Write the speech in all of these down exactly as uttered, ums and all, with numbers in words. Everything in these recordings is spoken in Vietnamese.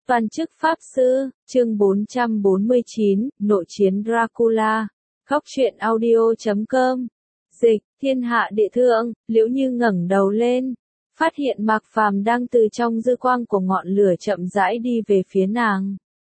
Toàn chức Pháp Sư, chương bốn trăm bốn mươi chín, Nội chiến Dracula. Khóc truyện audio chấm com. Dịch, thiên hạ địa thượng, Liễu Như ngẩng đầu lên, phát hiện Mạc Phàm đang từ trong dư quang của ngọn lửa chậm rãi đi về phía nàng.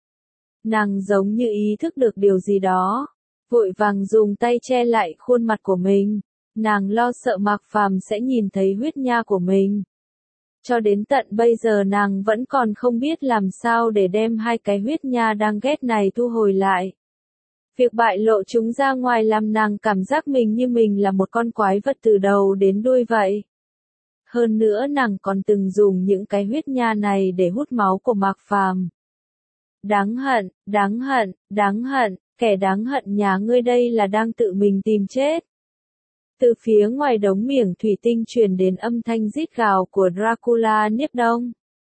Nàng giống như ý thức được điều gì đó, vội vàng dùng tay che lại khuôn mặt của mình. Nàng lo sợ Mạc Phàm sẽ nhìn thấy huyết nha của mình. Cho đến tận bây giờ nàng vẫn còn không biết làm sao để đem hai cái huyết nha đang ghét này thu hồi lại. Việc bại lộ chúng ra ngoài làm nàng cảm giác mình như mình là một con quái vật từ đầu đến đuôi vậy. Hơn nữa nàng còn từng dùng những cái huyết nha này để hút máu của Mạc Phàm. Đáng hận, đáng hận, đáng hận, kẻ đáng hận nhà ngươi đây là đang tự mình tìm chết. Từ phía ngoài đống miệng thủy tinh truyền đến âm thanh rít gào của Dracula Niếp Đông.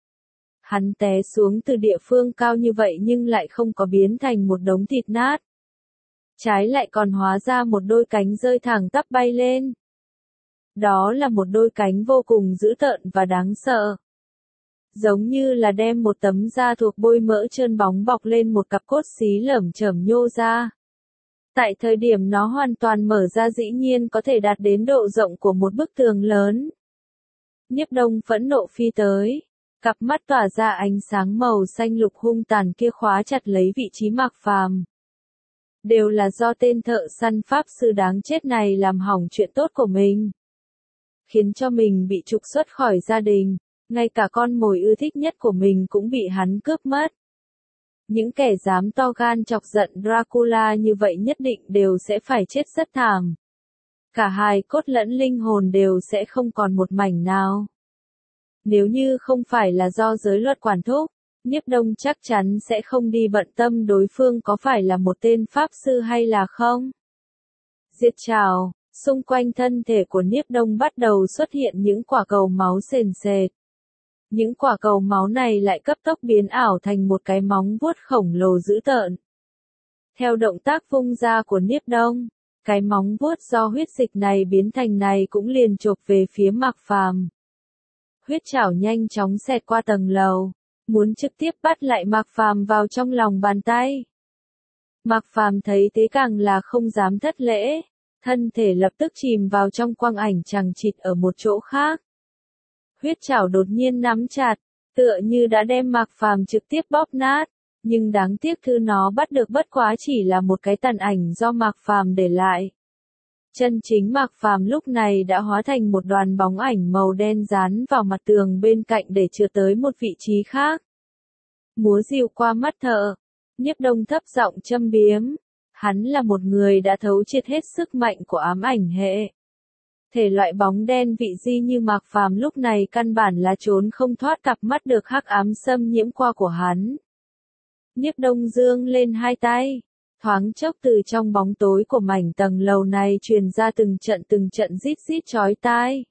Hắn té xuống từ địa phương cao như vậy nhưng lại không có biến thành một đống thịt nát. Trái lại còn hóa ra một đôi cánh rơi thẳng tắp bay lên. Đó là một đôi cánh vô cùng dữ tợn và đáng sợ. Giống như là đem một tấm da thuộc bôi mỡ trơn bóng bọc lên một cặp cốt xí lởm chởm nhô ra. Tại thời điểm nó hoàn toàn mở ra dĩ nhiên có thể đạt đến độ rộng của một bức tường lớn. Niếp Đông phẫn nộ phi tới, cặp mắt tỏa ra ánh sáng màu xanh lục hung tàn kia khóa chặt lấy vị trí Mạc Phàm. Đều là do tên thợ săn pháp sư đáng chết này làm hỏng chuyện tốt của mình. Khiến cho mình bị trục xuất khỏi gia đình, ngay cả con mồi ưa thích nhất của mình cũng bị hắn cướp mất. Những kẻ dám to gan chọc giận Dracula như vậy nhất định đều sẽ phải chết rất thảm. Cả hài cốt lẫn linh hồn đều sẽ không còn một mảnh nào. Nếu như không phải là do giới luật quản thúc, Niếp Đông chắc chắn sẽ không đi bận tâm đối phương có phải là một tên pháp sư hay là không. Diệt trảo, xung quanh thân thể của Niếp Đông bắt đầu xuất hiện những quả cầu máu sền sệt. Những quả cầu máu này lại cấp tốc biến ảo thành một cái móng vuốt khổng lồ dữ tợn. Theo động tác vung ra của Niếp Đông, cái móng vuốt do huyết dịch này biến thành này cũng liền chộp về phía Mạc Phàm. Huyết chảo nhanh chóng xẹt qua tầng lầu, muốn trực tiếp bắt lại Mạc Phàm vào trong lòng bàn tay. Mạc Phàm thấy thế càng là không dám thất lễ, thân thể lập tức chìm vào trong quang ảnh chằng chịt ở một chỗ khác. Huyết chảo đột nhiên nắm chặt, tựa như đã đem Mạc Phàm trực tiếp bóp nát, nhưng đáng tiếc thứ nó bắt được bất quá chỉ là một cái tàn ảnh do Mạc Phàm để lại. Chân chính Mạc Phàm lúc này đã hóa thành một đoàn bóng ảnh màu đen dán vào mặt tường bên cạnh để chừa tới một vị trí khác. Múa rìu qua mắt thợ, Niếp Đông thấp giọng châm biếm, hắn là một người đã thấu triệt hết sức mạnh của ám ảnh hệ. Thể loại bóng đen vị di như Mạc Phàm lúc này căn bản là trốn không thoát cặp mắt được hắc ám xâm nhiễm qua của hắn. Niếp Đông dương lên hai tay, thoáng chốc từ trong bóng tối của mảnh tầng lầu này truyền ra từng trận từng trận rít rít chói tai.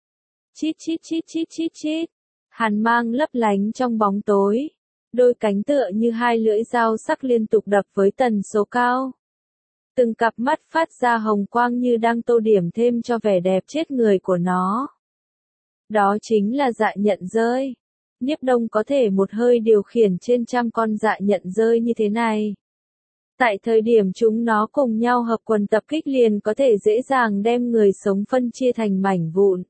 Chít chít chít chít chít chít, hàn mang lấp lánh trong bóng tối, đôi cánh tựa như hai lưỡi dao sắc liên tục đập với tần số cao. Từng cặp mắt phát ra hồng quang như đang tô điểm thêm cho vẻ đẹp chết người của nó. Đó chính là dạ nhận rơi. Niếp Đông có thể một hơi điều khiển trên trăm con dạ nhận rơi như thế này. Tại thời điểm chúng nó cùng nhau hợp quần tập kích liền có thể dễ dàng đem người sống phân chia thành mảnh vụn.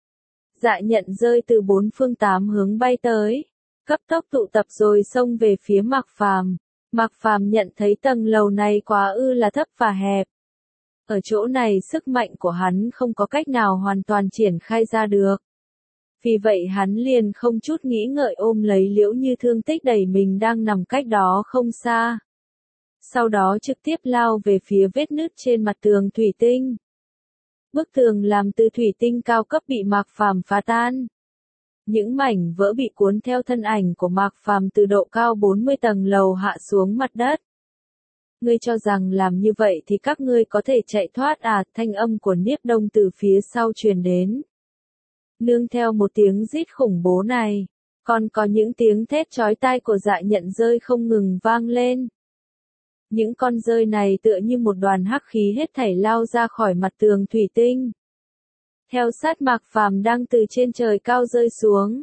Dạ nhận rơi từ bốn phương tám hướng bay tới, cấp tốc tụ tập rồi xông về phía Mạc Phàm. Mạc Phàm nhận thấy tầng lầu này quá ư là thấp và hẹp. Ở chỗ này sức mạnh của hắn không có cách nào hoàn toàn triển khai ra được. Vì vậy hắn liền không chút nghĩ ngợi ôm lấy Liễu Như thương tích đẩy mình đang nằm cách đó không xa. Sau đó trực tiếp lao về phía vết nứt trên mặt tường thủy tinh. Bức tường làm từ thủy tinh cao cấp bị Mạc Phàm phá tan. Những mảnh vỡ bị cuốn theo thân ảnh của Mạc Phàm từ độ cao bốn mươi tầng lầu hạ xuống mặt đất. Ngươi cho rằng làm như vậy thì các ngươi có thể chạy thoát à? Thanh âm của Niếp Đông từ phía sau truyền đến. Nương theo một tiếng rít khủng bố này, còn có những tiếng thét chói tai của dạ nhận rơi không ngừng vang lên. Những con rơi này tựa như một đoàn hắc khí hết thảy lao ra khỏi mặt tường thủy tinh. Theo sát Mạc Phàm đang từ trên trời cao rơi xuống,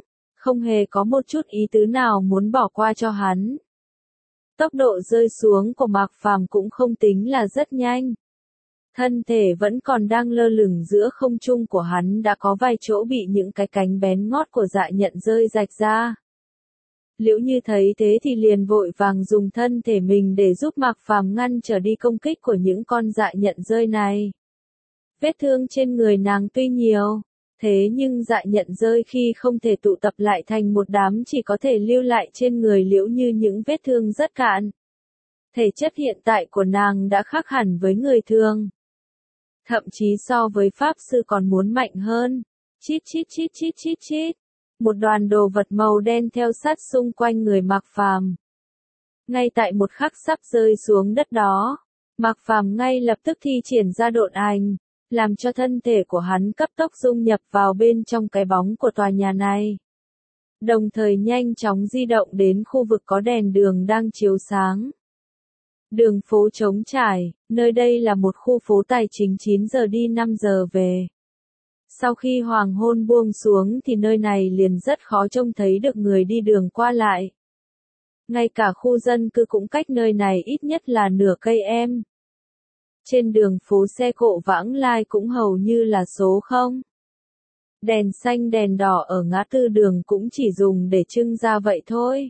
không hề có một chút ý tứ nào muốn bỏ qua cho hắn. Tốc độ rơi xuống của Mạc Phàm cũng không tính là rất nhanh. Thân thể vẫn còn đang lơ lửng giữa không trung của hắn đã có vài chỗ bị những cái cánh bén ngót của dạ nhận rơi rạch ra. Liễu Như thấy thế thì liền vội vàng dùng thân thể mình để giúp Mạc Phàm ngăn trở đi công kích của những con dạ nhận rơi này. Vết thương trên người nàng tuy nhiều, thế nhưng dạ nhận rơi khi không thể tụ tập lại thành một đám chỉ có thể lưu lại trên người Liễu Như những vết thương rất cạn. Thể chất hiện tại của nàng đã khác hẳn với người thường. Thậm chí so với Pháp Sư còn muốn mạnh hơn. Chít chít chít chít chít chít. Một đoàn đồ vật màu đen theo sát xung quanh người Mạc Phàm. Ngay tại một khắc sắp rơi xuống đất đó, Mạc Phàm ngay lập tức thi triển ra độn ảnh, làm cho thân thể của hắn cấp tốc dung nhập vào bên trong cái bóng của tòa nhà này. Đồng thời nhanh chóng di động đến khu vực có đèn đường đang chiếu sáng. Đường phố trống trải, nơi đây là một khu phố tài chính chín giờ đi năm giờ về. Sau khi hoàng hôn buông xuống thì nơi này liền rất khó trông thấy được người đi đường qua lại. Ngay cả khu dân cư cũng cách nơi này ít nhất là nửa cây em. Trên đường phố xe cộ vãng lai cũng hầu như là số không. Đèn xanh đèn đỏ ở ngã tư đường cũng chỉ dùng để trưng ra vậy thôi.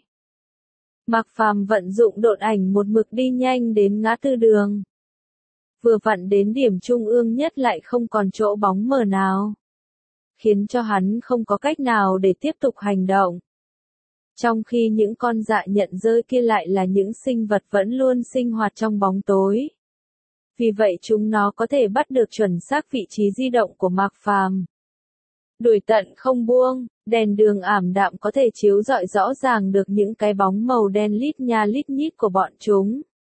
Mạc Phàm vận dụng độn ảnh một mực đi nhanh đến ngã tư đường. Vừa vặn đến điểm trung ương nhất lại không còn chỗ bóng mờ nào. Khiến cho hắn không có cách nào để tiếp tục hành động. Trong khi những con dạ nhận rơi kia lại là những sinh vật vẫn luôn sinh hoạt trong bóng tối. Vì vậy chúng nó có thể bắt được chuẩn xác vị trí di động của Mạc Phàm. Đuổi tận không buông, đèn đường ảm đạm có thể chiếu rọi rõ ràng được những cái bóng màu đen lít nha lít nhít của bọn chúng.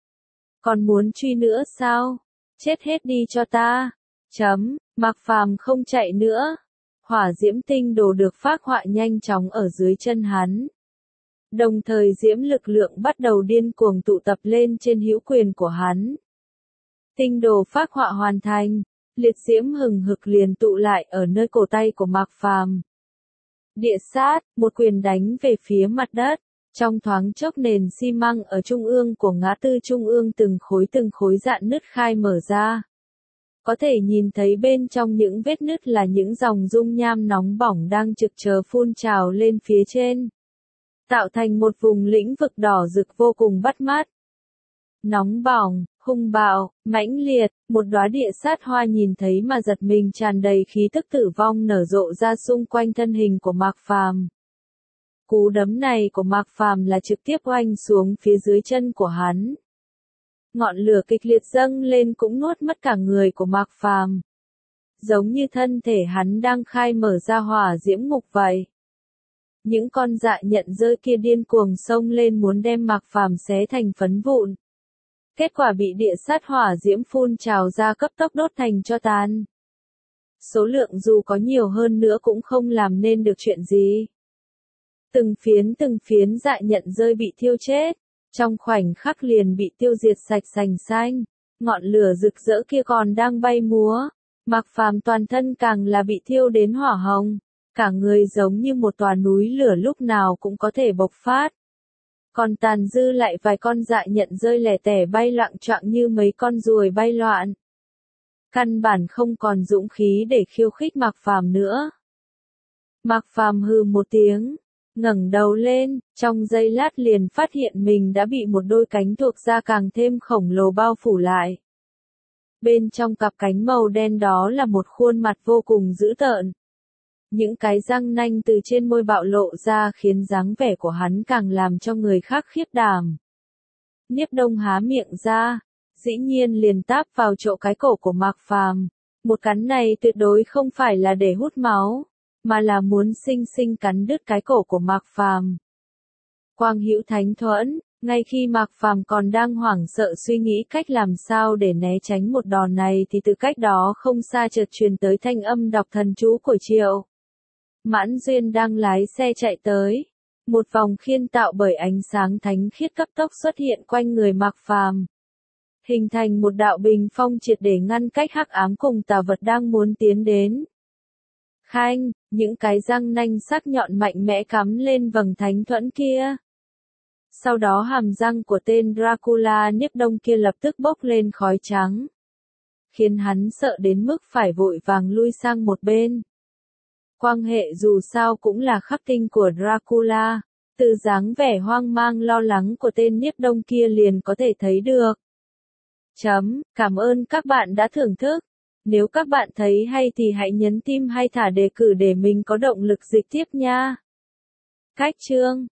Còn muốn truy nữa sao? Chết hết đi cho ta. Chấm, Mạc Phàm không chạy nữa. Hỏa diễm tinh đồ được phác họa nhanh chóng ở dưới chân hắn. Đồng thời diễm lực lượng bắt đầu điên cuồng tụ tập lên trên hữu quyền của hắn. Tinh đồ phác họa hoàn thành, liệt diễm hừng hực liền tụ lại ở nơi cổ tay của Mạc Phàm. Địa sát, một quyền đánh về phía mặt đất, trong thoáng chốc nền xi măng ở trung ương của ngã tư trung ương từng khối từng khối dạn nứt khai mở ra. Có thể nhìn thấy bên trong những vết nứt là những dòng dung nham nóng bỏng đang trực chờ phun trào lên phía trên. Tạo thành một vùng lĩnh vực đỏ rực vô cùng bắt mắt. Nóng bỏng, hung bạo, mãnh liệt, một đóa địa sát hoa nhìn thấy mà giật mình tràn đầy khí tức tử vong nở rộ ra xung quanh thân hình của Mạc Phàm. Cú đấm này của Mạc Phàm là trực tiếp oanh xuống phía dưới chân của hắn. Ngọn lửa kịch liệt dâng lên cũng nuốt mất cả người của Mạc Phàm. Giống như thân thể hắn đang khai mở ra hỏa diễm ngục vậy. Những con dạ nhận rơi kia điên cuồng xông lên muốn đem Mạc Phàm xé thành phấn vụn. Kết quả bị địa sát hỏa diễm phun trào ra cấp tốc đốt thành tro tàn. Số lượng dù có nhiều hơn nữa cũng không làm nên được chuyện gì. Từng phiến từng phiến dạ nhận rơi bị thiêu chết, trong khoảnh khắc liền bị tiêu diệt sạch sành xanh. Ngọn lửa rực rỡ kia còn đang bay múa, Mạc Phàm toàn thân càng là bị thiêu đến hỏa hồng, cả người giống như một tòa núi lửa lúc nào cũng có thể bộc phát. Còn tàn dư lại vài con dạ nhận rơi lẻ tẻ bay loạng choạng như mấy con ruồi bay loạn. Căn bản không còn dũng khí để khiêu khích Mạc Phàm nữa. Mạc Phàm hừ một tiếng, ngẩng đầu lên, trong giây lát liền phát hiện mình đã bị một đôi cánh thuộc da càng thêm khổng lồ bao phủ lại. Bên trong cặp cánh màu đen đó là một khuôn mặt vô cùng dữ tợn. Những cái răng nanh từ trên môi bạo lộ ra khiến dáng vẻ của hắn càng làm cho người khác khiếp đảm. Niếp Đông há miệng ra, dĩ nhiên liền táp vào chỗ cái cổ của Mạc Phàm. Một cắn này tuyệt đối không phải là để hút máu, mà là muốn xinh xinh cắn đứt cái cổ của Mạc Phàm. Quang Hữu Thánh Thuẫn, ngay khi Mạc Phàm còn đang hoảng sợ suy nghĩ cách làm sao để né tránh một đòn này thì từ cách đó không xa chợt truyền tới thanh âm đọc thần chú của Triệu Mãn Duyên đang lái xe chạy tới. Một vòng khiên tạo bởi ánh sáng thánh khiết cấp tốc xuất hiện quanh người Mạc Phàm, hình thành một đạo bình phong triệt để ngăn cách hắc ám cùng tà vật đang muốn tiến đến. khanh, những cái răng nanh sắc nhọn mạnh mẽ cắm lên vầng thánh thuẫn kia. Sau đó hàm răng của tên Dracula Niếp Đông kia lập tức bốc lên khói trắng, khiến hắn sợ đến mức phải vội vàng lui sang một bên. Quan hệ dù sao cũng là khắc tinh của Dracula, từ dáng vẻ hoang mang lo lắng của tên Niếp Đông kia liền có thể thấy được. Chấm, cảm ơn các bạn đã thưởng thức. Nếu các bạn thấy hay thì hãy nhấn tim hay thả đề cử để mình có động lực dịch tiếp nha. Cách chương